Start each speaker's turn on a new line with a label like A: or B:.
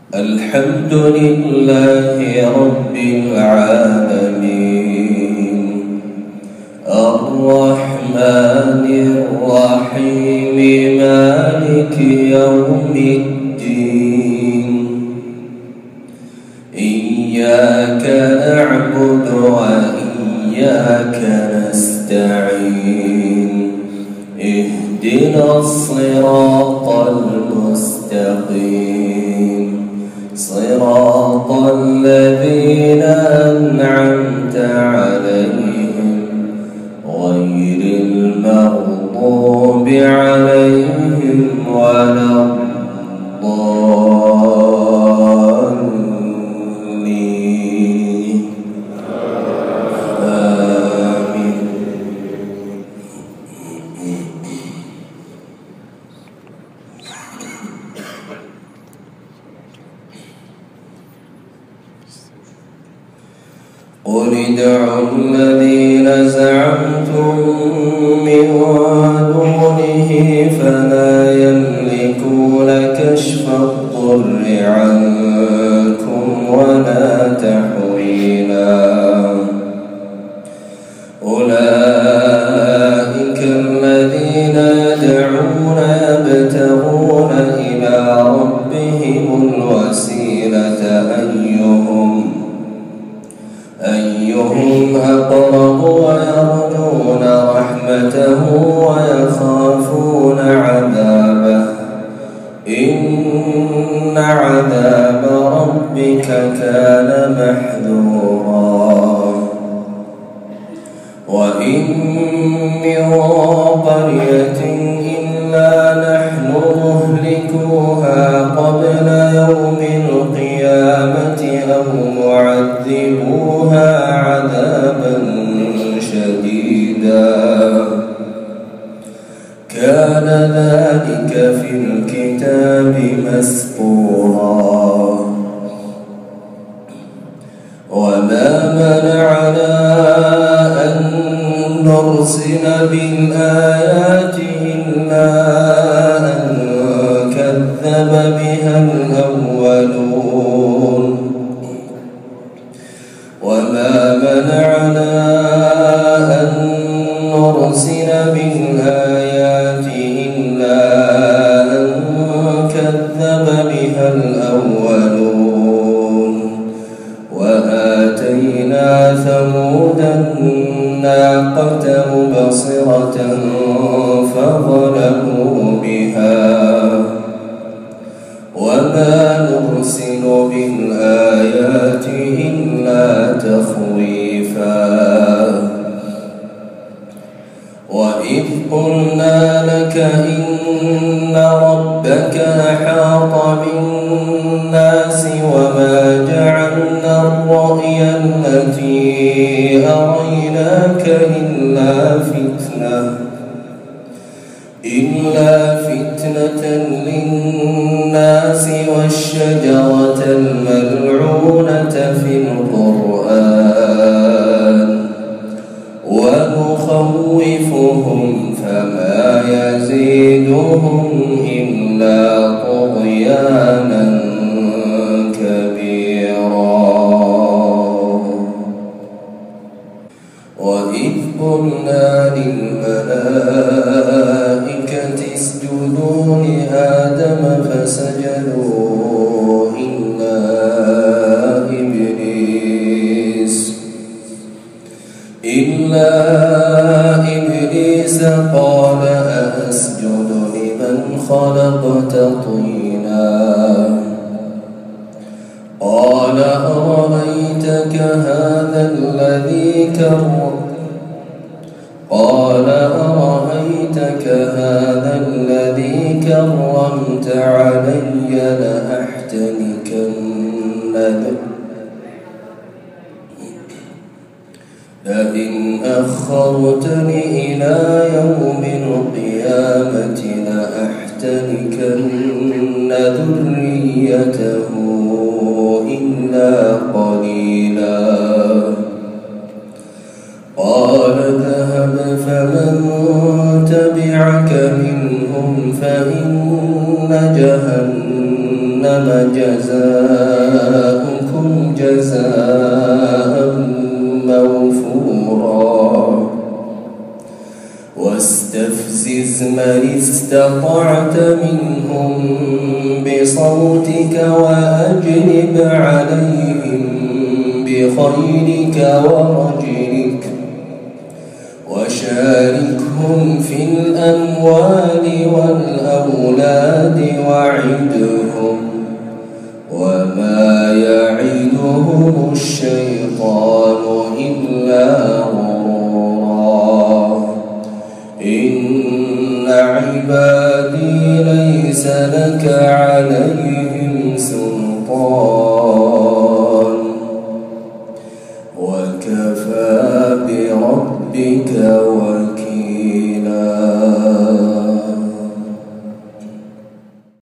A: الحمد لله رب العالمين الرحمن الرحيم مالك يوم الدين إياك نعبد وإياك نستعين اهدنا الصراط المستقيم صراط الذين أنعمت عليهم غير المغضوب عليهم ولا الضالين آمين. قل ادعوا الذين زعمتم من دونه فلا يملكون كشف الضر عنكم ولا تحويلا أولئك الذين يدعون يبتغون إلى ربهم الوسيلة أيهم أقرب ويرجون رحمته ويخافون عذابه إن عذاب ربك كان محذورا وإن من قرية إلا نحن مهلكوها قبل يوم القيامة أو معذبوها عذابا شديدا كان ذلك في الكتاب مسطورا وما منعنا أن نرسل بالآيات إلا أن كذب بها الأولون وما منعنا أن نرسل بالآيات إلا أن كذب بها الأولون وآتينا ثمود الناقة مبصرة فظلموا بها وما نرسل بالآيات إلا تخويفا وإذ قلنا لك إن ربك أحاط بالناس وما جعلنا الرؤيا التي أريناك إلا فتنة للناس والشجرة الملعونة في القرآن ونخوفهم فما يزيدهم إلا طغيانا كبيرا وإذ قلنا للملائكة اسجدوا لآدم فسجدوا إلا إبليس قال أأسجد لمن خلقت طينا قال أرأيتك هذا الذي كرمت علي لئن أخرتني إلى يوم القيامة لأحتنكن ذريته إلا قليلا قال اذهب فمن تبعك منهم فإن جهنم جزاؤكم جزاؤكم جزاء موفورا واستفزز من استطعت منهم بصوتك وأجلب عليهم بخيلك ورجلك وشاركهم في الأموال والأولاد وعدهم وما يعدهم الشيطان إلا غرورا إن عبادي ليس لك عليهم سلطان وكفى بربك